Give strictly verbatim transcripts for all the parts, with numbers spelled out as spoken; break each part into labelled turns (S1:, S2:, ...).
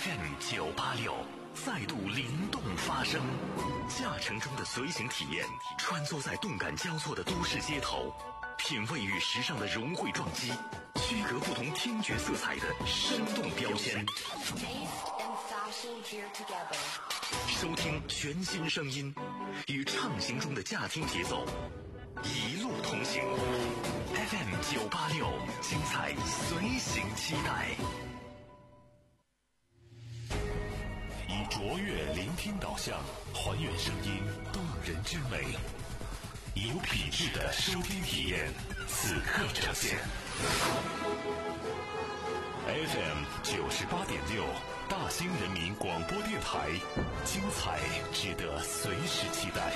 S1: F M 九八六再度灵动发声，驾乘中的随行体验，穿梭在动感交错的都市街头，品味与时尚的融汇撞击，区隔不同听觉色彩的生动标签。收听全新声音，与畅行中的驾听节奏，一路同行。F M 九八六，精彩随行期待。以卓越聆听导向，还原声音动人之美，以有品质的收听体验，此刻呈现。F M 九十八点六，大兴人民广播电台，精彩值得随时期待。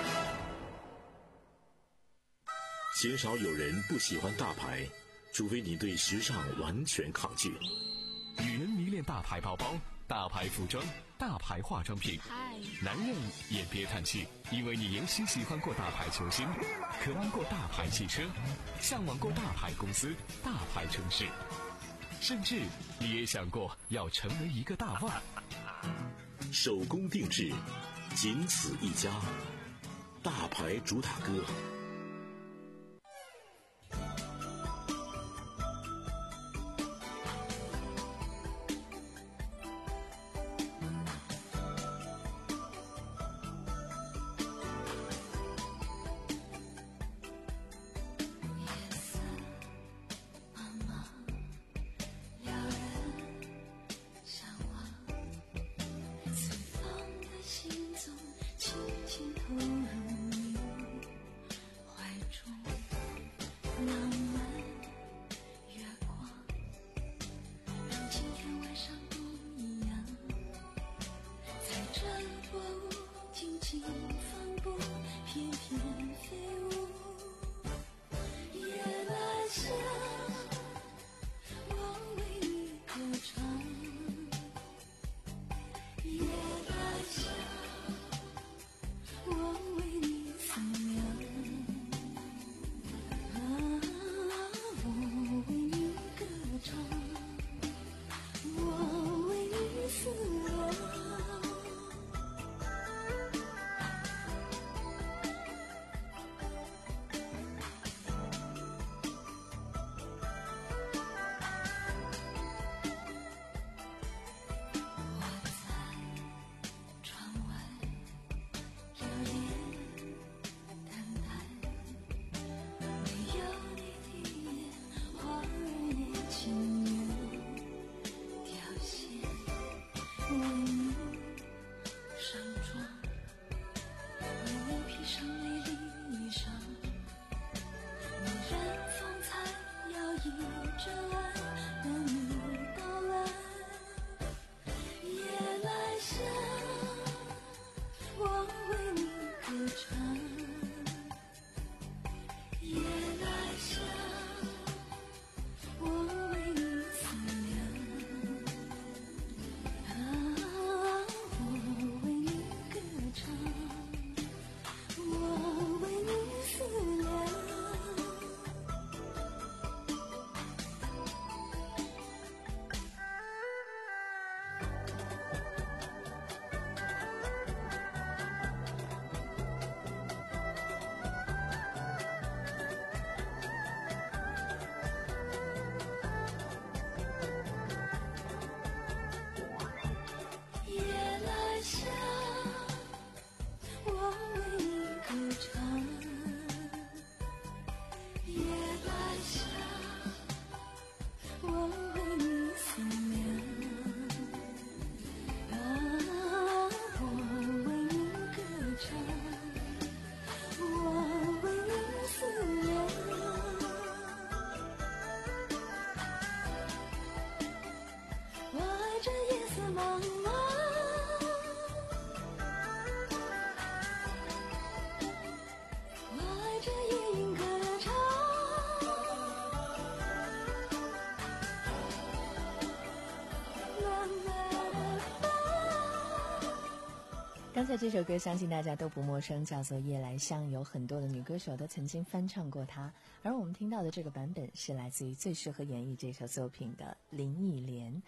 S2: 鲜少有人不喜欢大牌，除非你对时尚完全抗拒。
S1: 女人迷恋大牌包包、大牌服装、大牌化妆品，男人也别叹气，因为你也许喜欢过大牌球星，渴望过大牌汽车，向往过大牌公司、大牌城市，甚至你也想过要成为一个大腕。
S2: 手工定制，仅此一家，大牌主打歌。
S3: 刚才这首歌相信大家都不陌生，叫做《夜来香》，有很多的女歌手都曾经翻唱过它。而我们听到的这个版本是来自于最适合演绎这首作品的林忆莲。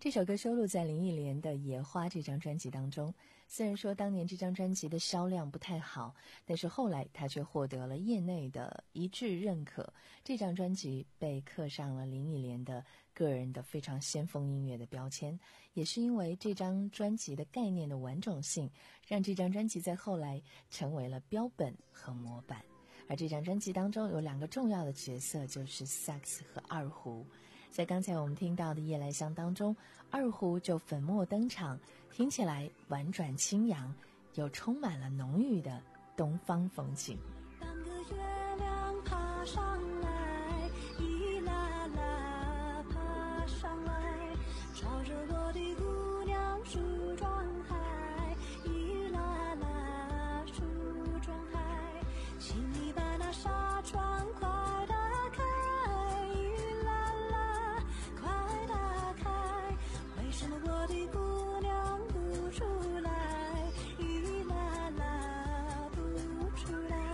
S3: 这首歌收录在林忆莲的《野花》这张专辑当中。虽然说当年这张专辑的销量不太好，但是后来她却获得了业内的一致认可。这张专辑被刻上了林忆莲的个人的非常先锋音乐的标签，也是因为这张专辑的概念的完整性，让这张专辑在后来成为了标本和模板。而这张专辑当中有两个重要的角色，就是萨克斯和二胡。在刚才我们听到的《夜来香》当中，二胡就粉墨登场，听起来婉转清扬，又充满了浓郁的东方风情。
S4: 半个月亮爬上来，一啦啦爬上来，朝着我的姑娘梳妆台，一啦啦梳妆台，请你把那纱窗快打开，一啦啦快打开，为什么我的姑娘不出来，一啦啦不出来。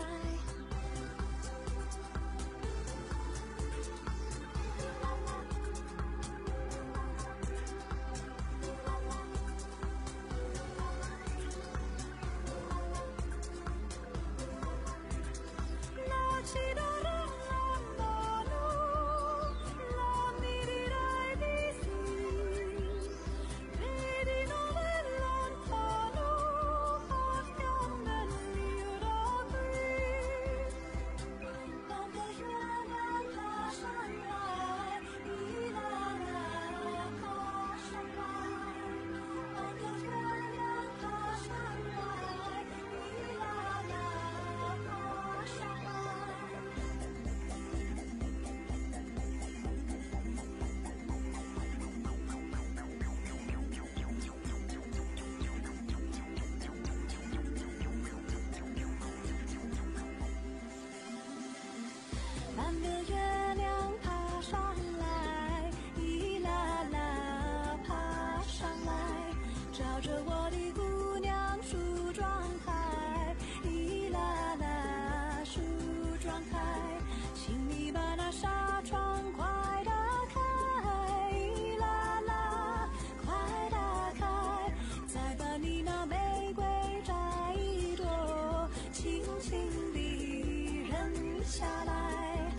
S4: 半个月亮爬上来，一啦啦爬上来，照着我的姑娘梳妆台，一啦啦梳妆台，请你把那纱窗快打开，一啦啦快打开，再把你那玫瑰摘一朵，轻轻地扔下来。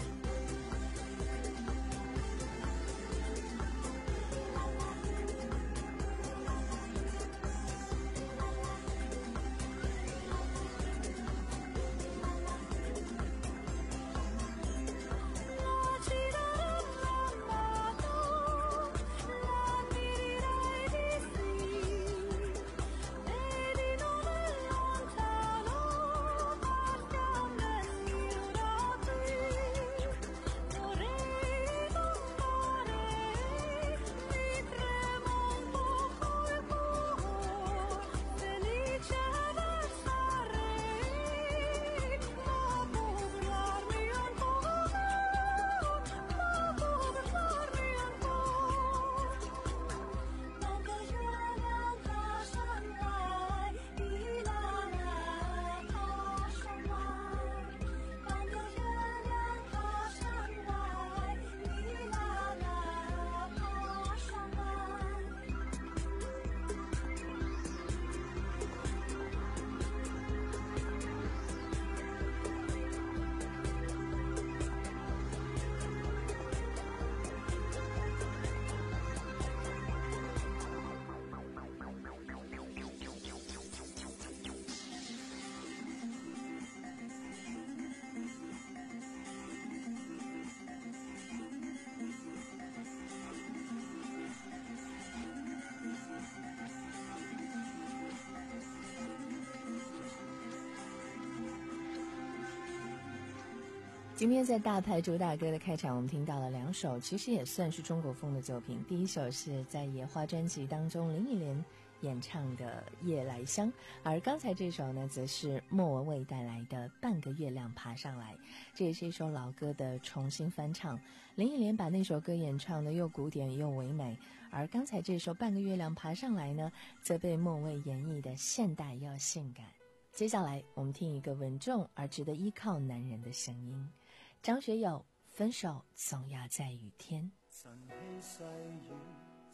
S3: 今天在大牌主打歌的开场，我们听到了两首其实也算是中国风的作品。第一首是在野花专辑当中林忆莲演唱的《夜来香》，而刚才这首呢则是莫文蔚带来的《半个月亮爬上来》，这也是一首老歌的重新翻唱。林忆莲把那首歌演唱的又古典又唯美，而刚才这首《半个月亮爬上来》呢则被莫文蔚演绎的现代又性感。接下来我们听一个稳重而值得依靠男人的声音，张学友，分手总要在雨天。
S5: 晨曦细雨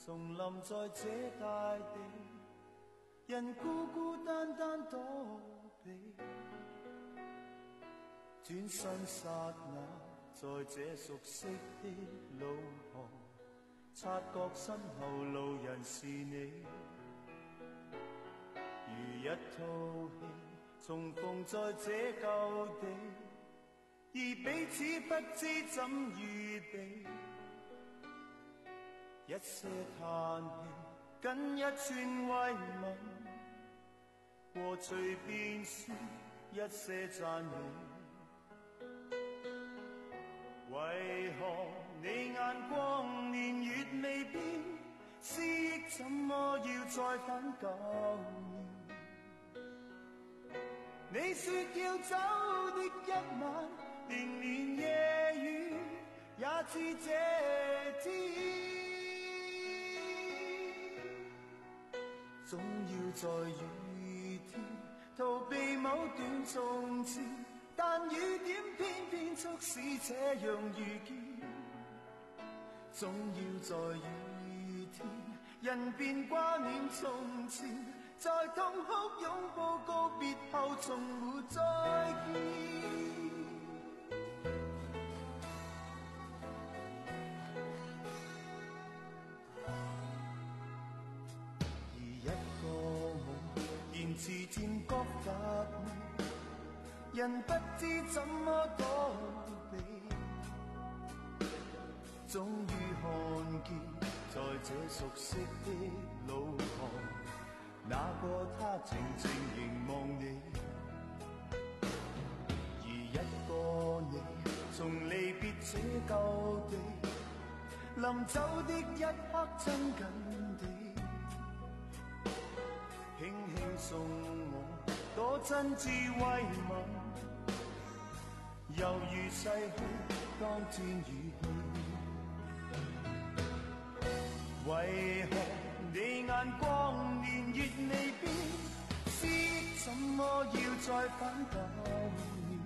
S5: 重臨在這大地，人孤孤單單躲避，轉身剎那，在這熟悉的路旁，察覺身後路人是你，如一套戲重逢在這舊地，而彼此不知怎預備，一些嘆氣跟一串慰問，和隨便說一些讚美，為何你眼光年月未變，思憶怎麼要再返舊年？你說要走的一晚，連連夜雨也似這天，總要在雨天逃避某段從前，但雨點偏偏促使這樣遇見，總要在雨天人便掛念從前，在痛哭擁抱告別後從沒再見。而一個夢言辭漸覺乏味，人不知怎麼躲避，終於看見在這熟悉的路旁，那個他靜靜凝望你，而一個你從離別這舊地，臨走的一刻親近地，輕輕送我多真摯慰問，猶如逝去當天語氣，為何你眼光年月未變，思憶怎麼要再返舊年？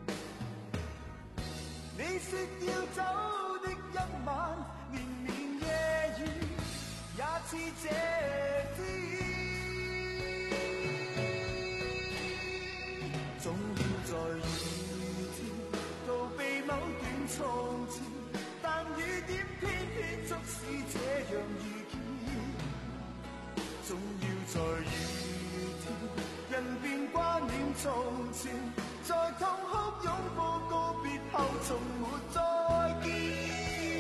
S5: 你說要走的一晚，連連夜雨也似這天，總要在雨天逃避某段從前，但雨點偏偏促使這樣遇見，總要在雨天人便掛念從前，在痛哭擁抱告別後從沒再見。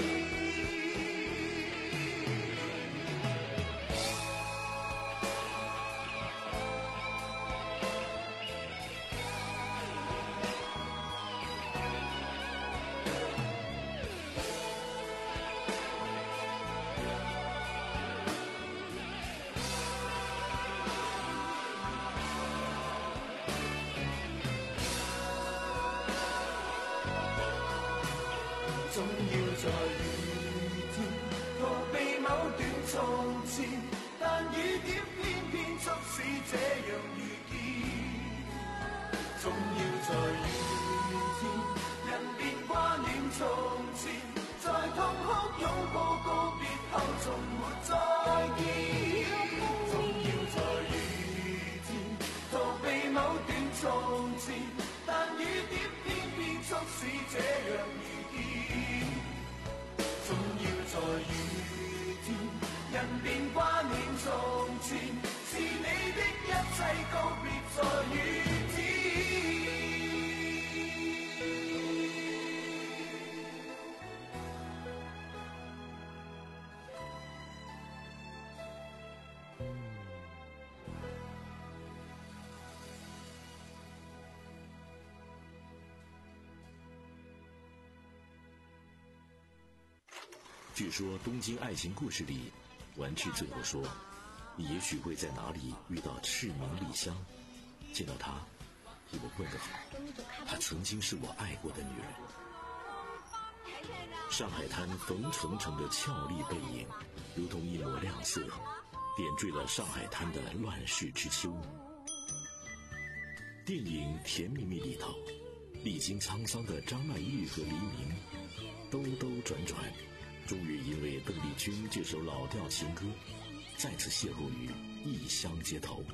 S5: 總要在雨天逃避某段從前，但雨點偏偏促使這樣遇見，總要在雨天人便掛念從前，在痛哭擁抱告別後從沒再見，總要在雨天逃避某段從前，但雨點偏偏促使這樣遇見，總要在雨天人便掛念從前，是你的一切告別在雨天。
S2: 据说《东京爱情故事》里，丸治最后说：“你也许会在哪里遇到赤名莉香，见到她，给我问个好，她曾经是我爱过的女人。”上海滩冯程程的俏丽背影，如同一抹亮色，点缀了上海滩的乱世之秋。电影《甜蜜蜜》里头，历经沧桑的张曼玉和黎明，兜兜转转， 终于因为邓丽君这首老调情歌，再次邂逅于异乡街头。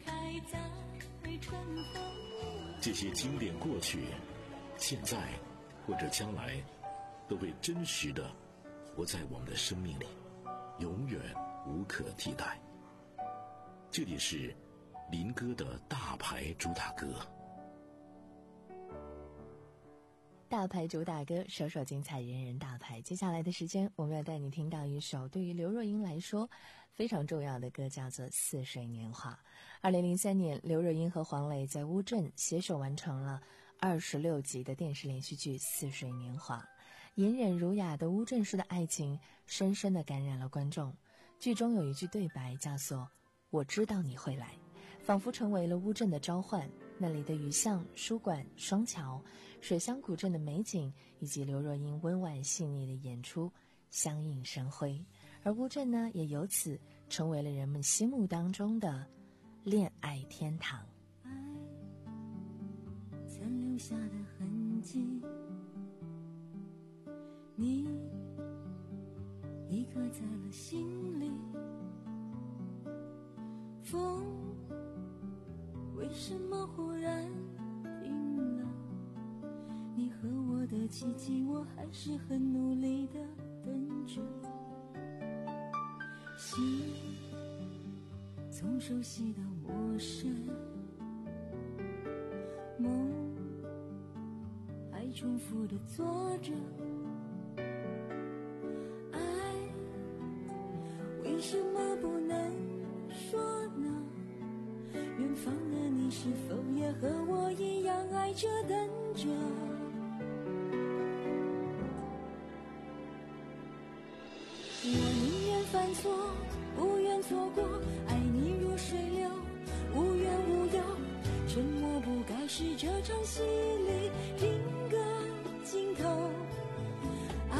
S2: 这些经典过去，现在或者将来，都会真实的活在我们的生命里，永远无可替代。这里是林哥的大牌主打歌。
S3: 大牌主打歌，首首精彩，人人大牌。接下来的时间，我们要带你听到一首对于刘若英来说非常重要的歌，叫做《似水年华》。二零零三年，刘若英和黄磊在乌镇携手完成了二十六集的电视连续剧《似水年华》。隐忍儒雅的乌镇式的爱情，深深地感染了观众。剧中有一句对白叫做“我知道你会来”，仿佛成为了乌镇的召唤。那里的雨巷、书馆、双桥、水乡古镇的美景，以及刘若英温婉细腻的演出，相映生辉。而乌镇呢，也由此成为了人们心目当中的恋爱天堂。
S4: 爱曾留下的痕迹，你已刻在了心里。风为什么忽然停了？你和我的奇迹，我还是很努力的等着。心从熟悉到陌生，梦还重复的做着。爱为什么不能说呢？远方的你是否也和我一样爱着等着？我宁愿犯错，不愿错过，爱你如水流，无怨无忧。沉默不该是这场戏里另个镜头。爱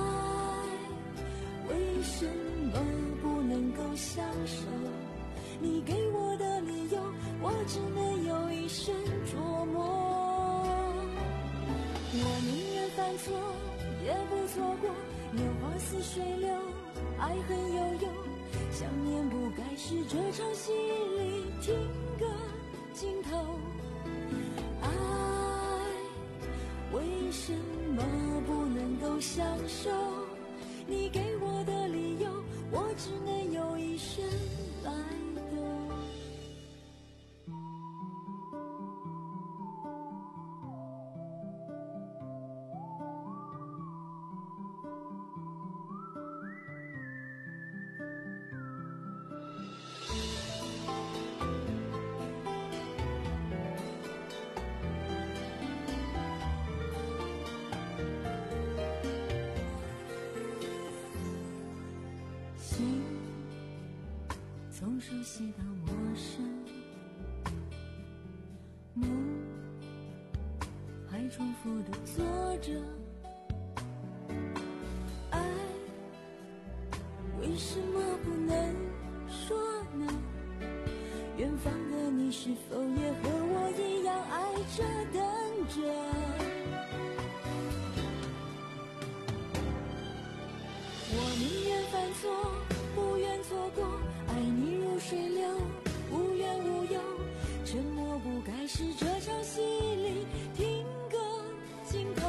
S4: 为什么不能够相守？你给我的理由，我只能有一生琢磨。我宁愿犯错，也不错过。年华似水流，爱恨悠悠。想念不该是这场戏里听个镜头。爱为什么不能够相守？你给我的理由，我只能有一生来从熟悉到陌生，梦还重复的做着。爱为什么不能说呢？远方的你是否也和我一样爱着等着？我宁愿犯错，不愿错过。爱你如水流，无怨无忧。沉默不该是这场戏里听个镜头。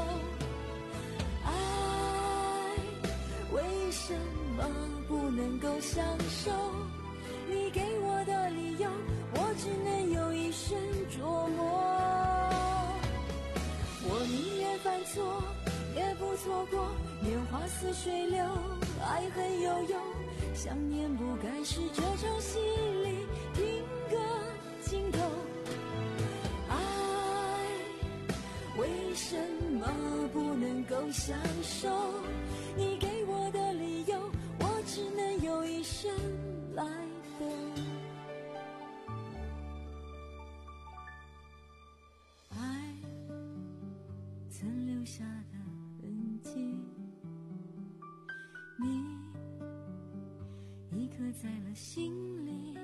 S4: 爱为什么不能够相守？你给我的理由，我只能有一生琢磨。我宁愿犯错，也不错过。年华似水流，爱恨悠悠。想念不该是这场戏里听个镜头。爱为什么不能够相守？你给我的理由，我只能有一生来等。爱曾留下的痕迹，你已刻在了心里。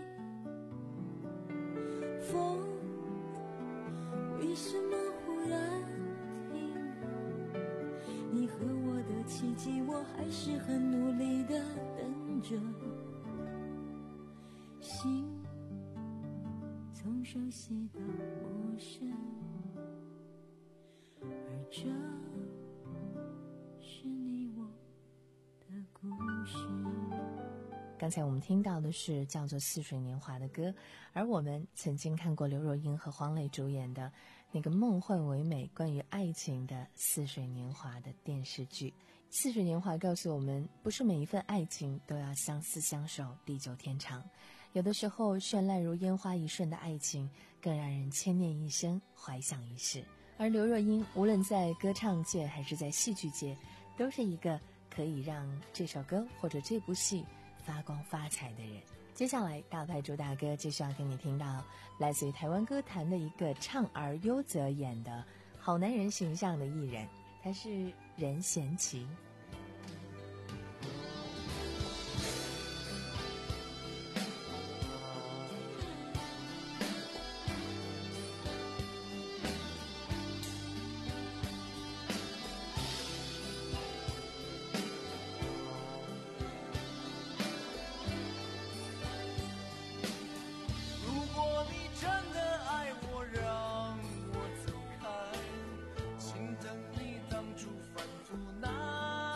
S4: 风为什么忽然停了？你和我的情奇迹，我还是很努力的等着。心从熟悉到陌生，而这是你我的故事。
S3: 刚才我们听到的是叫做《似水年华》的歌，而我们曾经看过刘若英和黄磊主演的那个梦幻唯美关于爱情的《似水年华》的电视剧。《似水年华》告诉我们，不是每一份爱情都要相思相守地久天长，有的时候绚烂如烟花一瞬的爱情更让人牵念一生，怀想一世。而刘若英无论在歌唱界还是在戏剧界，都是一个可以让这首歌或者这部戏发光发财的人。接下来大牌主打歌就是要给你听到来自于台湾歌坛的一个唱儿优则演的好男人形象的艺人，他是任贤齐。
S5: 请等你当初反复那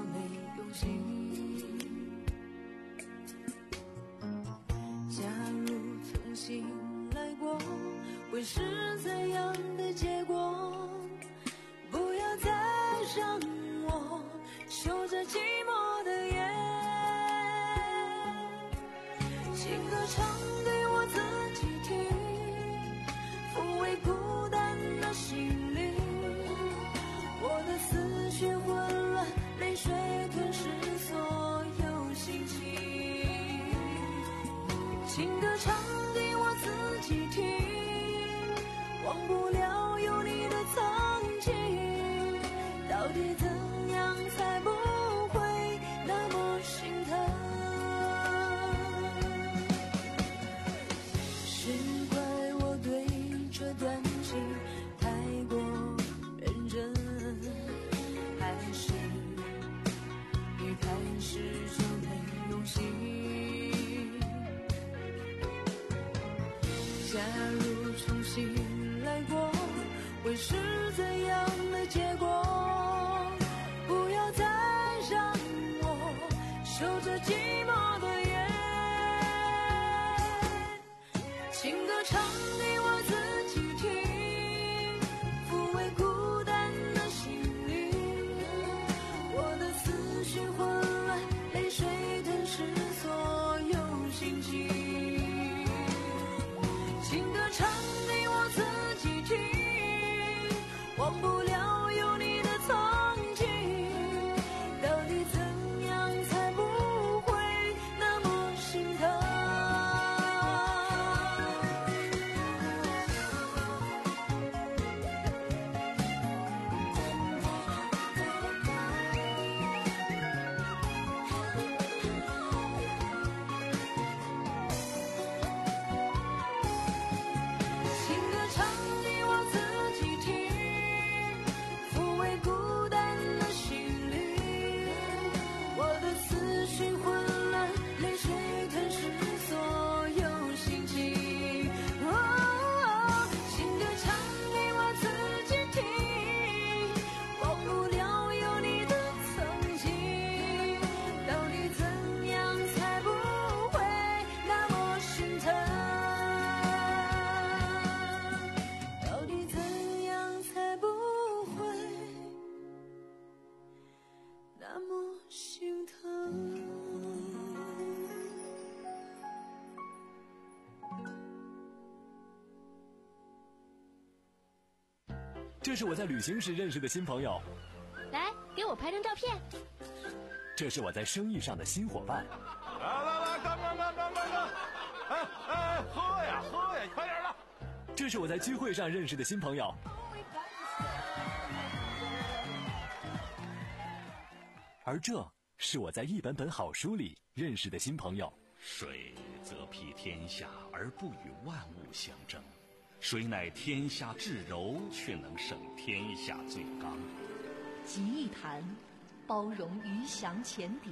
S4: 没用心。假如重新来过，会是怎样的结果？不要再让我守着寂寞的夜，情歌唱给我自己听，抚慰孤单的心灵。我的思绪混乱，泪水吞噬所有心情。情歌唱给我自己听，忘不了有你的曾经。到底怎样才不会那么心疼？是怪我对这段情太过认真，还是一开始就没用心？假如重新来过，会是怎样的结果？不要再让我守着寂寞的夜，情歌唱给我自己听，抚慰孤单的心灵。我的思绪混乱，泪水吞噬所有心情。情歌唱给我自己听，忘不了有你的曾经。到底怎样才不会那么心疼？情歌唱给我自己听，抚慰孤单的心灵。我的思绪混乱，泪水吞噬所有心情。哦，情歌唱给我自己听，忘不了有你的曾经。到底怎样才不会那么心疼？到底怎样才不会那么心疼？
S1: 这是我在旅行时认识的新朋友，
S6: 来，给我拍张照片。
S1: 这是我在生意上的新伙伴，
S7: 来来来，干干干干干干！哎哎，喝呀喝呀，快点的！
S1: 这是我在聚会上认识的新朋友，而这是我在一本本好书里认识的新朋友。
S8: 水则披天下而不与万物相争，水乃天下至柔，却能胜天下最刚。
S9: 集一谈，包容鱼翔浅底；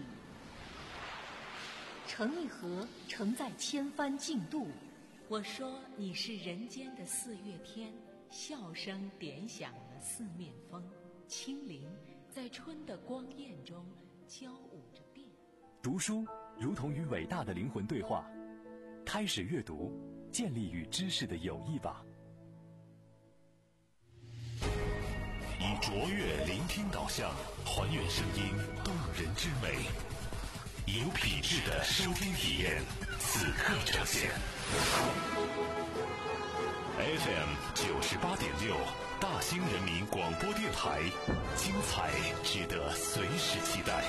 S9: 成一河，承载千帆竞渡。我说你是人间的四月天，笑声点响了四面风，清灵在春的光艳中交舞着变。
S1: 读书如同与伟大的灵魂对话，开始阅读，建立与知识的友谊吧。
S2: 以卓越聆听导向，还原声音动人之美，有品质的收听体验，此刻呈现。F M 九十八点六，大兴人民广播电台，精彩值得随时期待。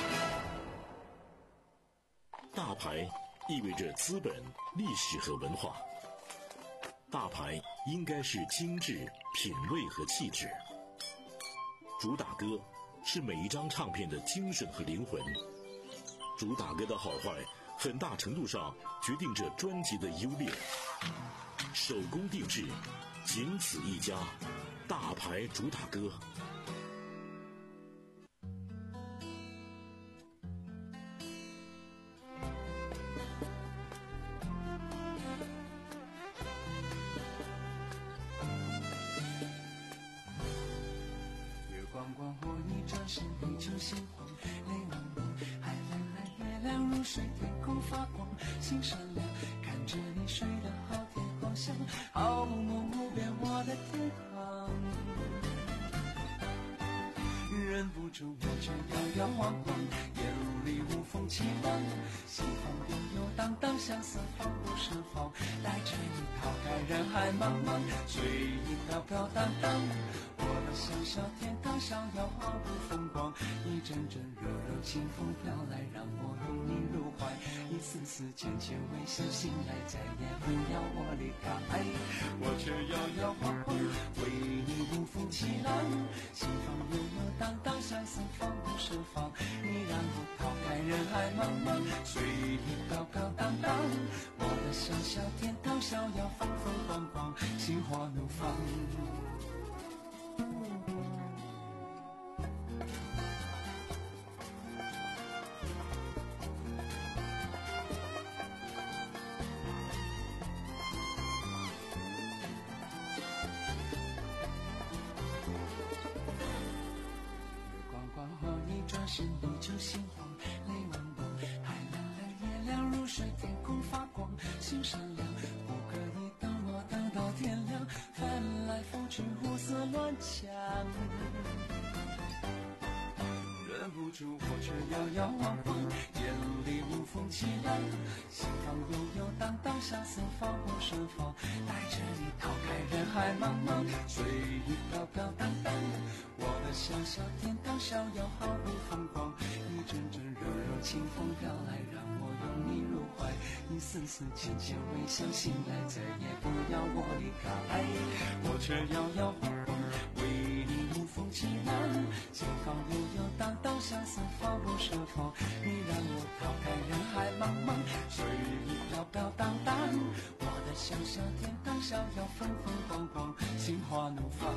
S2: 大牌意味着资本、历史和文化。大牌应该是精致、品味和气质。主打歌是每一张唱片的精神和灵魂。主打歌的好坏，很大程度上决定着专辑的优劣。手工定制，仅此一家，大牌主打歌。
S5: 月光光，我一转身，你就鲜红。 入睡，天空发光，心闪亮，看着你睡得好甜好香，好梦无边我的天堂。忍不住我却摇摇晃晃，眼里无风起浪，心房悠悠荡荡，相思放不盛放，带着你逃开人海茫茫，随意飘飘荡荡，我的小小天堂逍遥毫不风光，一阵阵热热清风飘来，让我拥你入怀，一丝丝浅浅微笑，醒来再也不要我离开，我却摇摇晃晃，为你无风起浪，心房悠悠荡荡，相思放不盛放，你让我逃开人海茫茫，随意飘飘荡荡，我的小小天堂逍遥风风光光，心花怒放。是你就心慌，泪汪汪，海蓝蓝，月亮入睡，天空发光，心闪亮，不可以等我等到天亮，翻来覆去胡思乱想，忍不住我却摇摇晃晃，眼里无风起浪，心房悠悠荡荡，相思放不盛放，带着你逃开人海茫茫，随意飘飘荡荡，我的小小天堂逍遥毫不风光，一阵阵热热清风飘来，让我拥你入怀，一丝丝浅浅微笑，醒来再也不要我离开，我却摇摇晃晃，为你无风起浪，心房悠悠荡荡，相思放不盛放，你让我逃开人海茫茫，随意飘飘荡荡，我的小小天堂逍遥风风光光，心花怒放。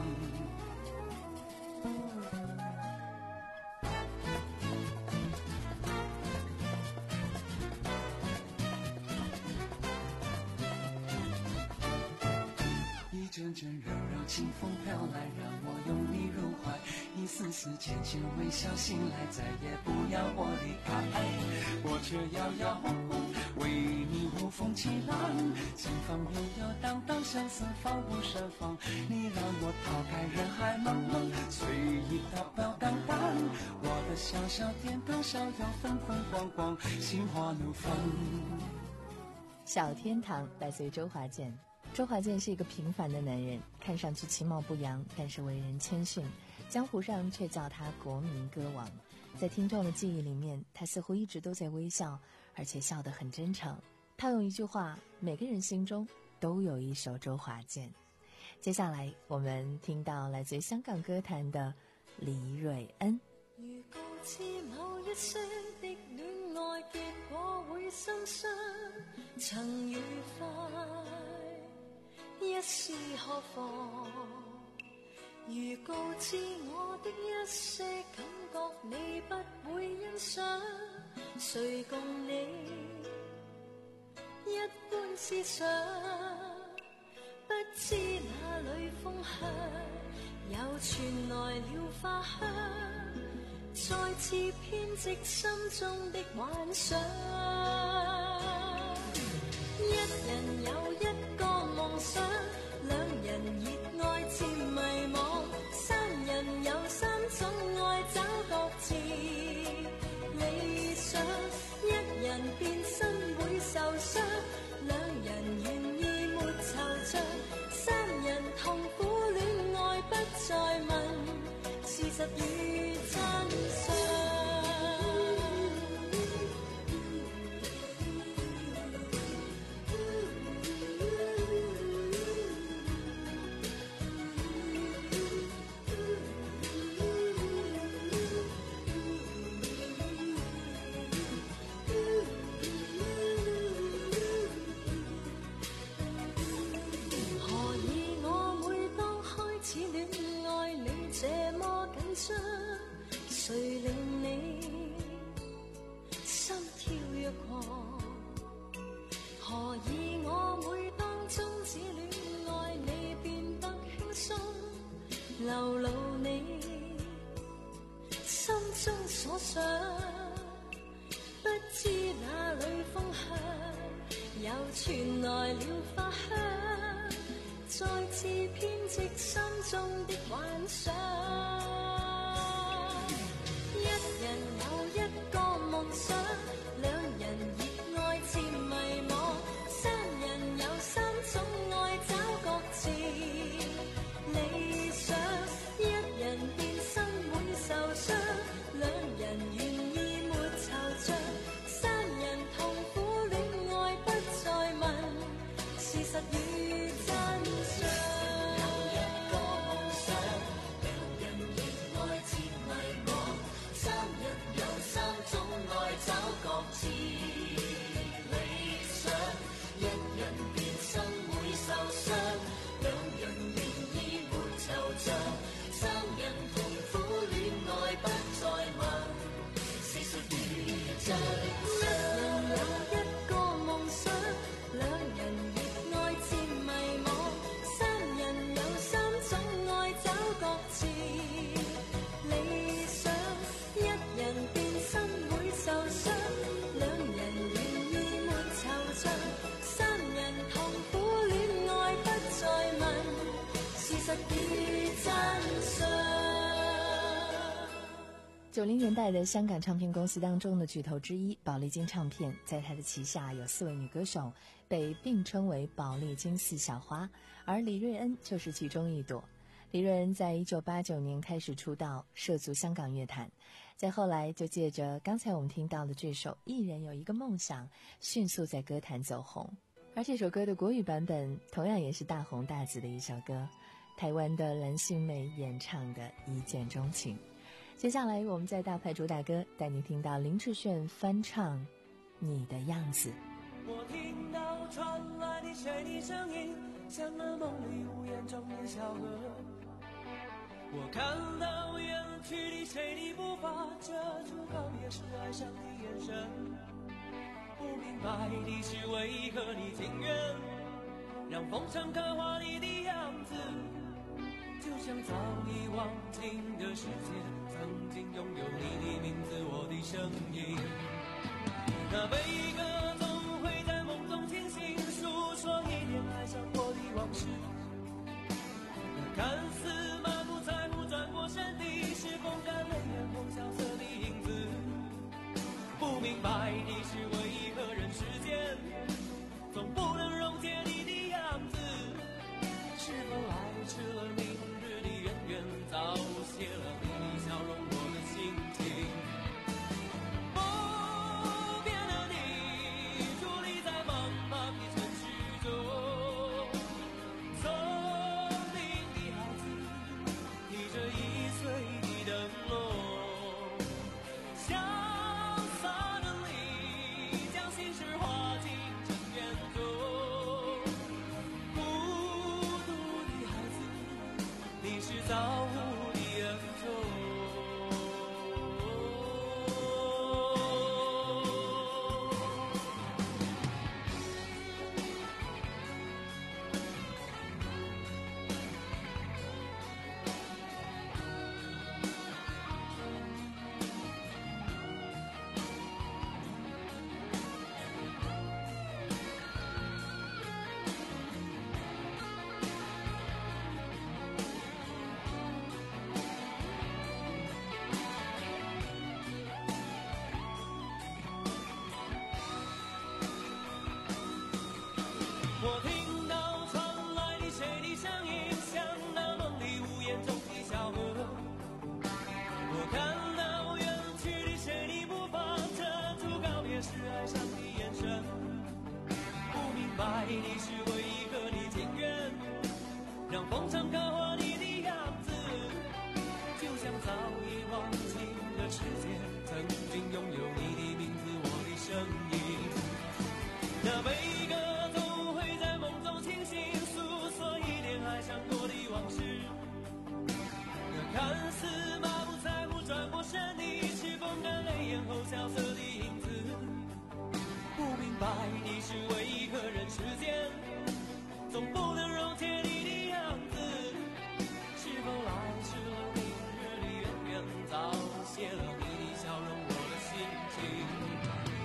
S5: 一阵阵热热清风飘来，让我拥你入怀，一丝丝浅浅微笑，醒来再也不要我离开，我却摇摇晃晃，为你无风起浪，心房悠悠荡荡，相思放不盛放，你让我逃开人海茫茫，随意飘飘荡荡，我的小小天堂逍遥风风光光，心花怒放。
S3: 小天堂来自于周华健。周华健是一个平凡的男人，看上去其貌不扬，但是为人谦逊，江湖上却叫他国民歌王。在听众的记忆里面，他似乎一直都在微笑，而且笑得很真诚。他用一句话，每个人心中都有一首周华健。接下来我们听到来自于香港歌坛的李瑞恩。
S4: 如告知某一些的戀愛結果會心傷，曾愉快一是何妨？如告知我的一些感覺你不會欣賞，誰共你一般思想？不知哪裏風香，又傳來了花香，再次編織心中的幻想。一人有一個夢想，兩人熱愛漸迷惘，三人有三種愛找各自理想。一人變身會受傷，兩人願意沒惆悵，三人痛苦戀愛不再問事實與真相。誰令你心跳若狂？何以我每當終止戀愛你變得輕鬆，流露你心中所想？ 不知哪里风向，又传来了花香，再次编织心中的幻想。一人有一个梦想，两人热爱渐迷惘，三人有三种爱找各自理想。一人變身會受傷，兩人願意沒惆悵，三人痛苦戀愛不再問事實與真相。有一個夢想，兩人熱愛漸迷惘，三人有三種愛找各自理想。一人變身會受傷，兩人願意沒惆悵，三人痛苦戀愛不再問事實與真相。一人有一個夢想，兩人熱愛漸迷惘，三人有三種愛找各自理想。一人變身會受傷，兩人願意沒惆悵，三人痛苦戀愛不再問事實與真相。
S3: 九零年代的香港唱片公司当中的巨头之一宝丽金唱片，在它的旗下有四位女歌手，被并称为宝丽金四小花，而李瑞恩就是其中一朵。李瑞恩在一九八九年开始出道，涉足香港乐坛，再后来就借着刚才我们听到的这首《一人有一个梦想》，迅速在歌坛走红。而这首歌的国语版本同样也是大红大紫的一首歌，台湾的蓝心湄演唱的《一见钟情》。接下来我们在大牌主打歌带你听到林志炫翻唱《你的样子》。
S5: 我听到传来的谁的声音，像那梦里无言中的小河。我看到远去的谁的步伐，遮住告别时哀伤的眼神。不明白的是为何你情愿让风尘刻画你的样子，就像早已忘情的世界，曾经拥有你的名字，我的声音。那悲歌总会在梦中清醒，诉说一点爱上过的往事。那看似满不在乎转过身的，是风干泪眼红萧瑟的影子。不明白的是为何人世间总不能溶解你的样子，是否来迟了明日的远远，早谢了你的笑容我的心情。不变的你伫立在茫茫的城市中，聪明的孩子提着易碎的灯笼，潇洒的你将心事化进尘缘中。孤独的孩子，你是造物的恩宠。我听到传来的谁的声音，像那梦里无言中的小河。我看到远去的谁的步伐，遮住告别时哀伤的眼神。不明白的是为何你情愿让风尘刻画你的样子，就像早已忘情的世界，曾经拥有你的名字，我的声音。那悲歌总会在梦中清醒，诉说一点爱上过的往事。那看似满不在乎转过身的，是风干泪眼后萧瑟的影子。不明白的是为何人世间总不能溶解你的样子，是否来迟了明日的远远，早谢了你的笑容我的心情。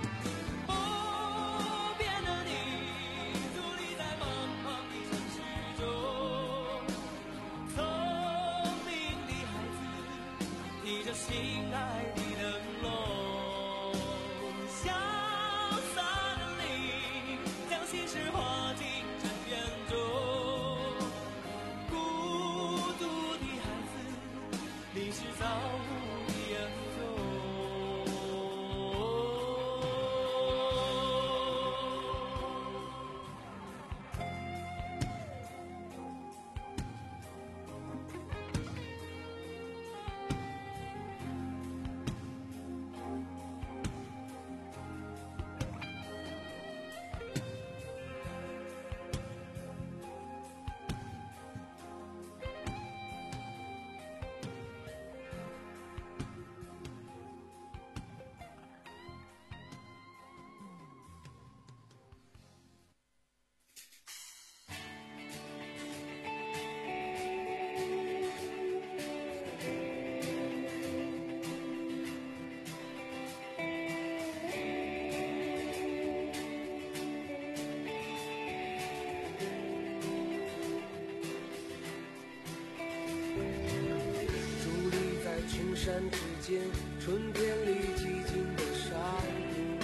S5: 间，春天里寂静的山谷，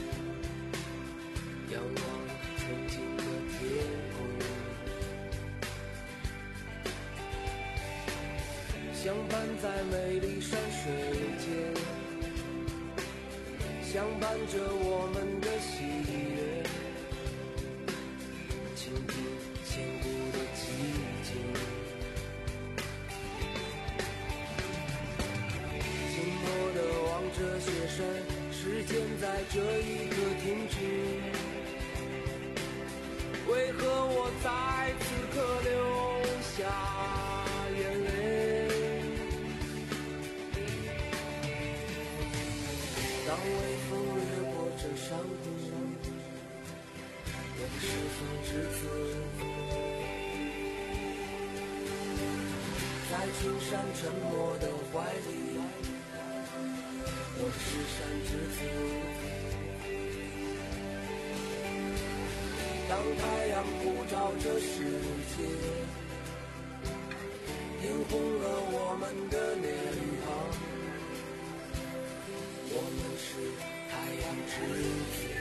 S5: 仰望曾经的天空，相伴在美丽山水间，相伴着我们的喜悦，倾听千古的寂静，静默地望着雪山，时间在这一刻停止，为何我在此刻流下眼泪？当微风掠过这山谷，我是风之子，在青山沉默的怀里，我是山之子。当太阳普照这世界，映红了我们的脸庞，我们是太阳之子。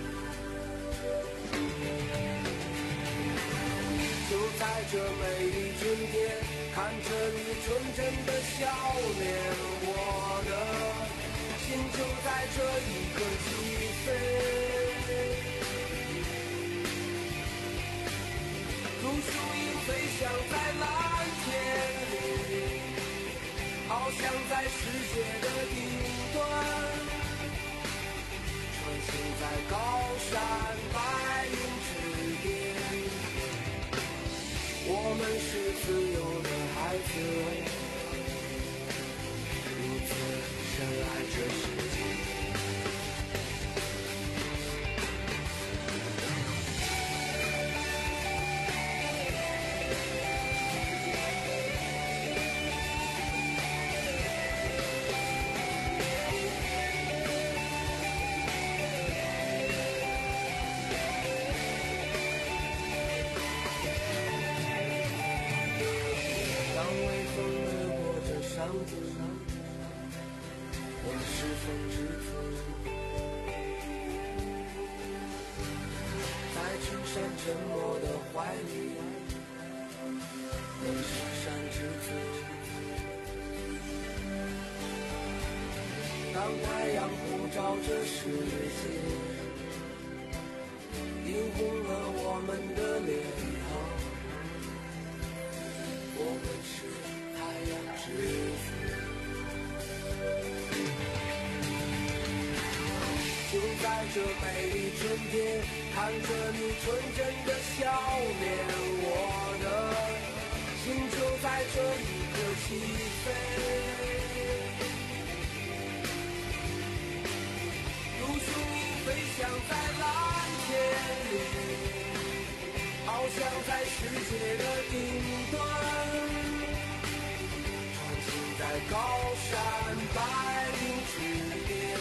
S5: 就在这美丽春天，看着你纯真的笑脸，我的心就在这一刻起飞。如树影飞翔在蓝天里，好像在世界的顶端，穿行在高山白云之巅。我们是自由的孩子，如此深爱这世界。我是风之子，在青山沉默的怀里，我是山之子。当太阳普照这世界，映红了我们的脸庞，我们是太阳之子。就在这美丽春天，看着你纯真的笑脸，我的心就在这一刻起飞。如树影飞翔在蓝天里，好像在世界的顶端，穿行在高山白云之巅。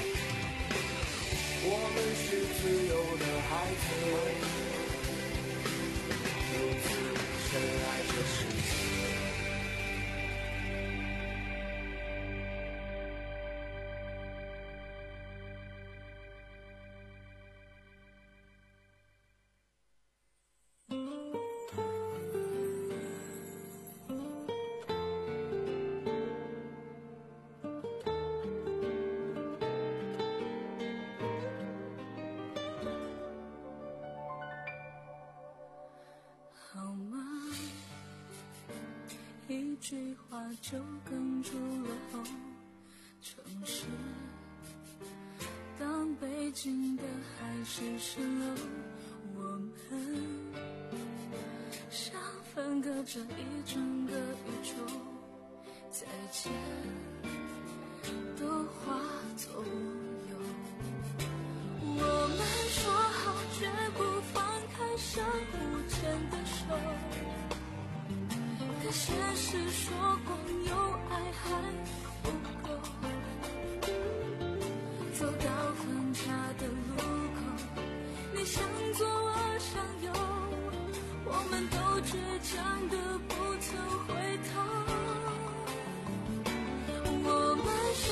S5: 我们是自由的孩子，如此深爱这世界。
S4: 一句话就哽住了喉，城市当北京的海市蜃楼，我们像分隔着一整个宇宙，再见都化作无忧。我们说好绝不放开相互牵的手，可现实说光有爱还不够，走到分岔的路口，你向左我向右，我们都倔强的不曾回头。我们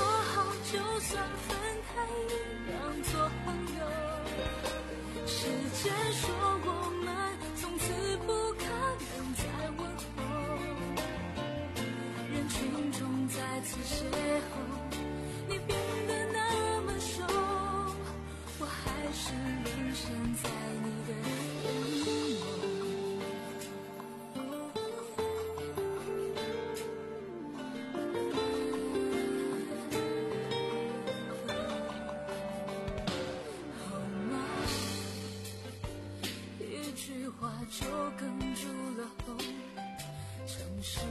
S4: 算分开一样做朋友。时间说我们从此不可能再问候，人群中再次邂逅，你变得那么瘦，我还是沦陷在你的眼眸。就哽住了喉，城市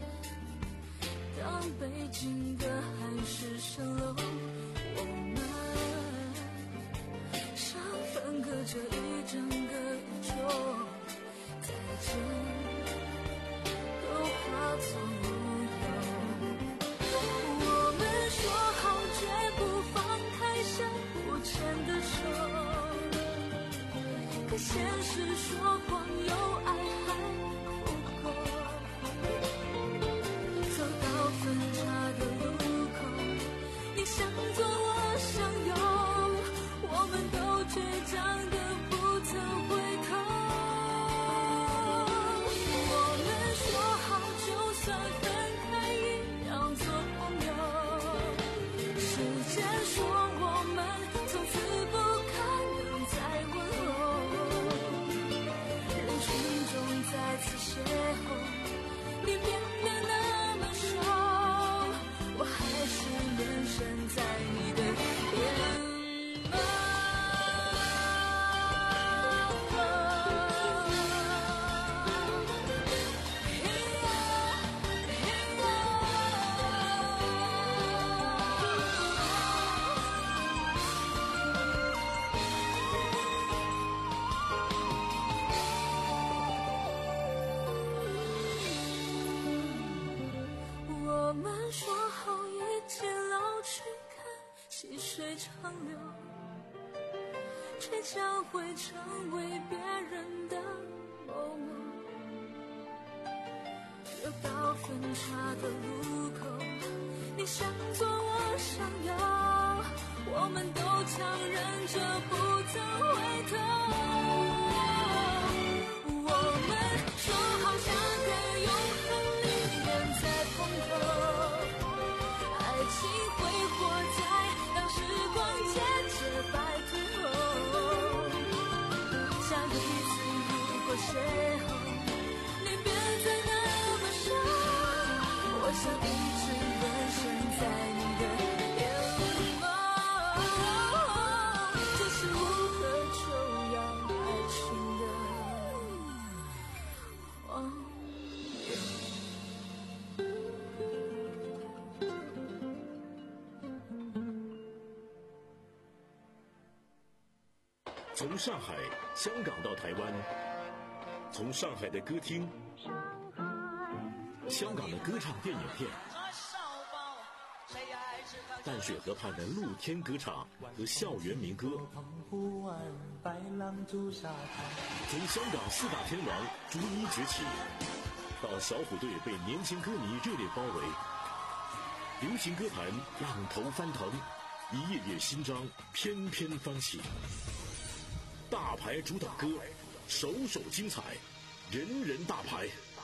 S4: 当北京的海市蜃楼，我们像分隔着一整个宇宙，再见都化作乌有。我们说好绝不放开相互牵的手，可现实说光有爱还不够，走到分岔的路口，你想左我想右，我们都倔强的不曾回头。我们说好就算分开一样做朋友，时间说我们从此不可能再问候，再次邂逅，你变得那么瘦，我还是沦陷在你的眼眸。我们说好一起老去，看细水长流，却将会成为别人的某某。又到分岔的路口，你向左我向右，我们都强忍着不曾回头。我们说好下个永恒里面再碰头，爱情会活在当时光渐渐白头后，下一次如果邂逅，你变得那么瘦，我想一直沦陷在你的眼眸，这是无可救药爱情的荒谬。
S2: 从上海、香港到台湾，从上海的歌厅、香港的歌唱电影片，淡水河畔的露天歌唱和校园民歌，从香港四大天王逐一崛起，到小虎队被年轻歌迷热烈包围，流行歌坛浪头翻腾，一页页新章翩翩翻起。大牌主打歌，首首精彩，人人大牌。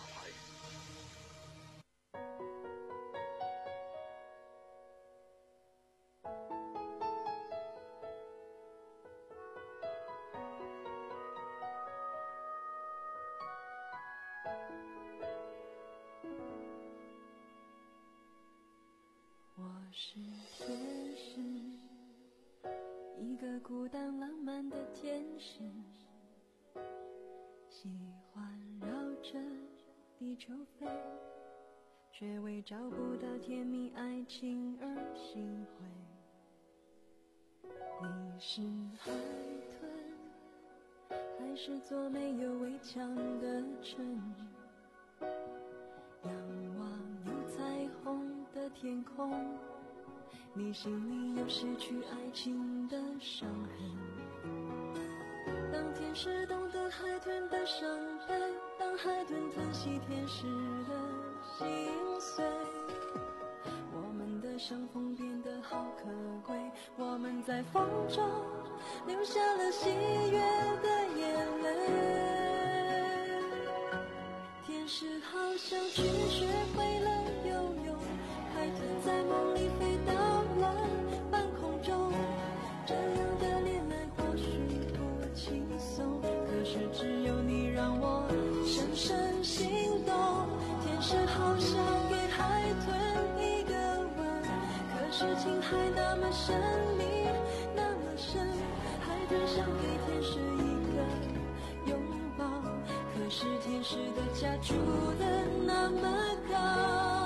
S4: 我是天使，一个孤单浪漫的天使，喜欢绕着地球飞，却为找不到甜蜜爱情而心灰。你是海豚，还是座没有围墙的城？仰望有彩虹的天空，你心里有失去爱情的伤痕。当天使懂得海豚的伤悲，当海豚疼惜天使的心碎，我们的相逢变得好好可贵，我们在风中留下了喜悦的眼泪。天使好像去学会了游泳，海豚在梦里飞到了半空中，这样的恋爱或许不轻松，可是只有你让我深深心动。天使好像给海豚一个吻，可是情还那么神秘那么深，海豚想给天使一个拥抱，可是天使的家住得那么高。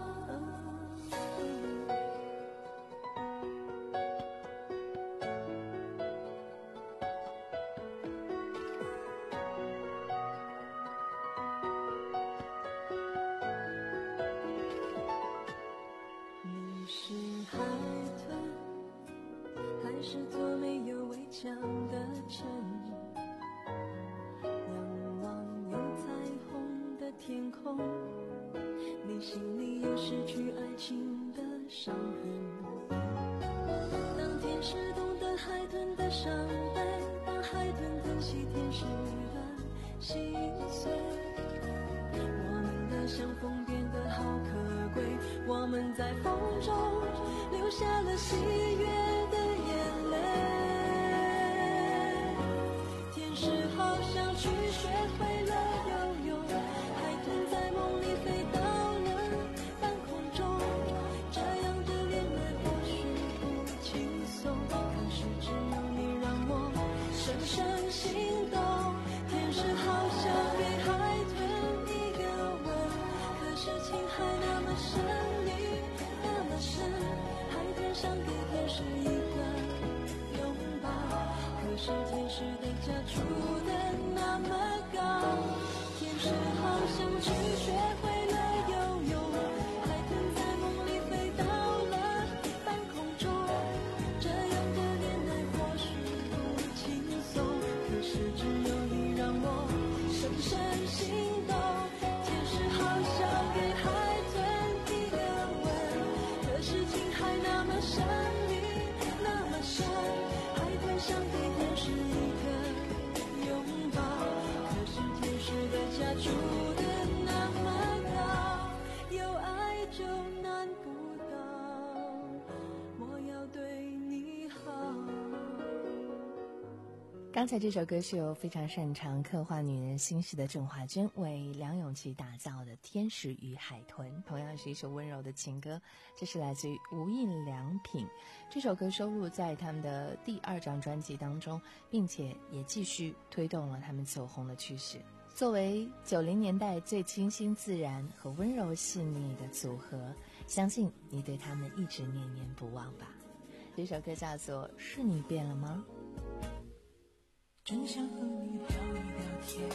S4: 是座没有围墙的城，仰望有彩虹的天空，你心里有失去爱情的伤痕。当天使懂得海豚的伤悲，当海豚疼惜天使的心碎，我们的相逢变得好可贵，我们在风中留下了喜悦的眼泪。天使好像去学会了游泳，海豚在梦里飞到了半空中，这样的恋爱或许不轻松，可是只有你让我深深心动。天使好像给海豚一个吻，可是情还那么神秘那么深，海豚想给天使一个拥抱，可是天使的家住得那么高。天使好像去学会了游泳，海豚在梦里飞到了半空中，这样的恋爱或许不轻松，可是只有你让我深深心动。天使好像给海豚一个吻，可是情还那么神秘那么深，海豚想给天使一个拥抱，可是天使的家住得那么高，有爱就难不到，我要对你好。
S3: 刚才这首歌是由非常擅长刻画女人心事的郑华娟为梁咏琪打造的《天使与海豚》，同样是一首温柔的情歌，这是来自于无印良品。这首歌收录在他们的第二张专辑当中，并且也继续推动了他们走红的趋势。作为九零年代最清新自然和温柔细腻的组合，相信你对他们一直念念不忘吧。这首歌叫做《是你变了吗》。
S5: 真想和你聊一聊天，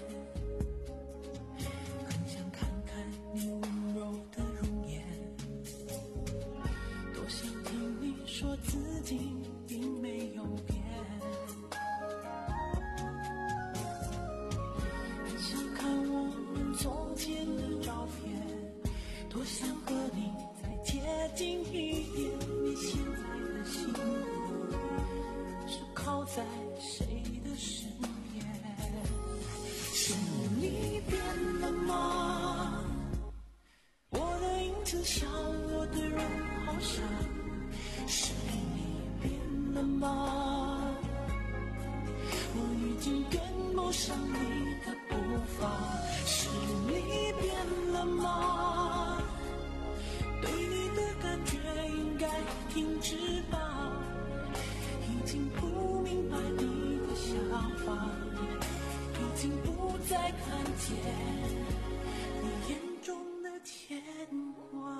S5: 很想看看你温柔的容颜，多想听你说自己并没有变，很想看我们从前的照片，多想和你再接近一点，你现在的心是靠在谁身边？是你变了吗？我的影子像我的人好像，是你变了吗？我已经跟不上你的步伐，是你变了吗？对你的感觉应该停止吧，已经不明白你的想法，已经不再看见你眼中的牵挂。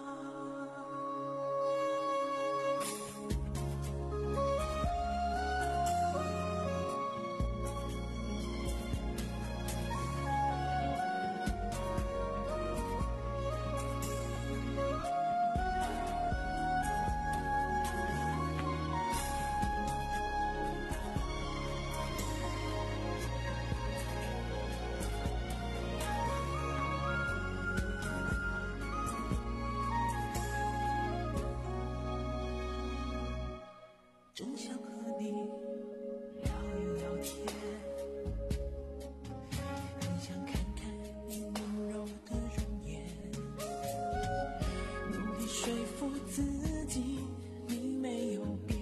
S5: 真想和你聊一聊天，很想看看你温柔的容颜，努力说服自己你没有变，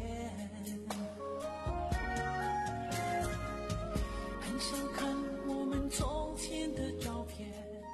S5: 很想看我们从前的照片。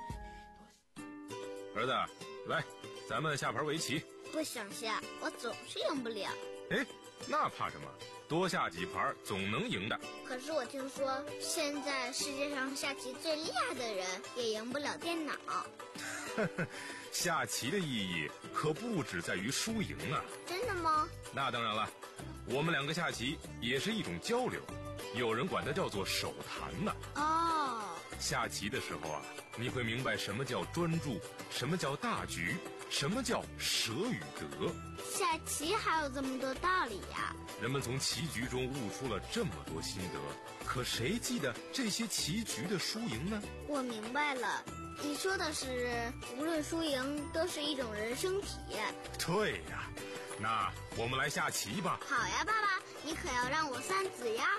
S7: 儿子，来，咱们下盘围棋。
S10: 不想下，我总是赢不了。
S7: 哎，那怕什么？多下几盘总能赢的。
S10: 可是我听说，现在世界上下棋最厉害的人也赢不了电脑。
S7: 下棋的意义可不只在于输赢啊。
S10: 真的吗？
S7: 那当然了，我们两个下棋也是一种交流，有人管它叫做手谈呢。
S10: 哦。
S7: 下棋的时候啊，你会明白什么叫专注，什么叫大局，什么叫舍与得。
S10: 下棋还有这么多道理呀！
S7: 人们从棋局中悟出了这么多心得，可谁记得这些棋局的输赢呢？
S10: 我明白了，你说的是无论输赢都是一种人生体验。
S7: 对呀，那我们来下棋吧。
S10: 好呀，爸爸，你可要让我三子呀。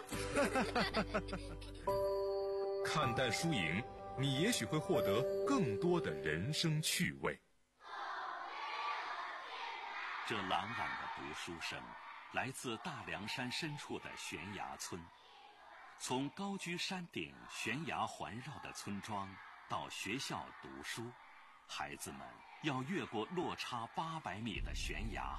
S7: 看淡输赢，你也许会获得更多的人生趣味。
S8: 这朗朗的读书声来自大凉山深处的悬崖村。从高居山顶悬崖环绕的村庄到学校读书，孩子们要越过落差八百米的悬崖，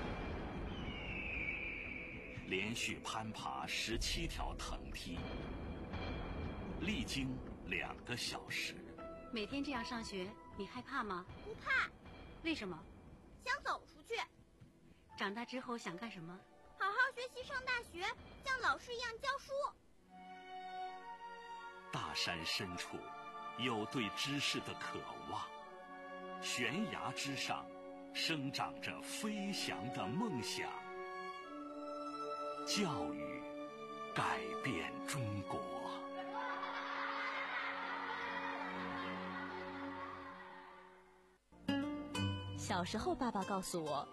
S8: 连续攀爬十七条藤梯，历经两个小时。
S6: 每天这样上学，你害怕吗？
S10: 不怕。
S6: 为什么？
S10: 想走出去。
S6: 长大之后想干什么？
S10: 好好学习，上大学，像老师一样教书。
S8: 大山深处有对知识的渴望，悬崖之上生长着飞翔的梦想。教育改变中国。
S11: 小时候，爸爸告诉我，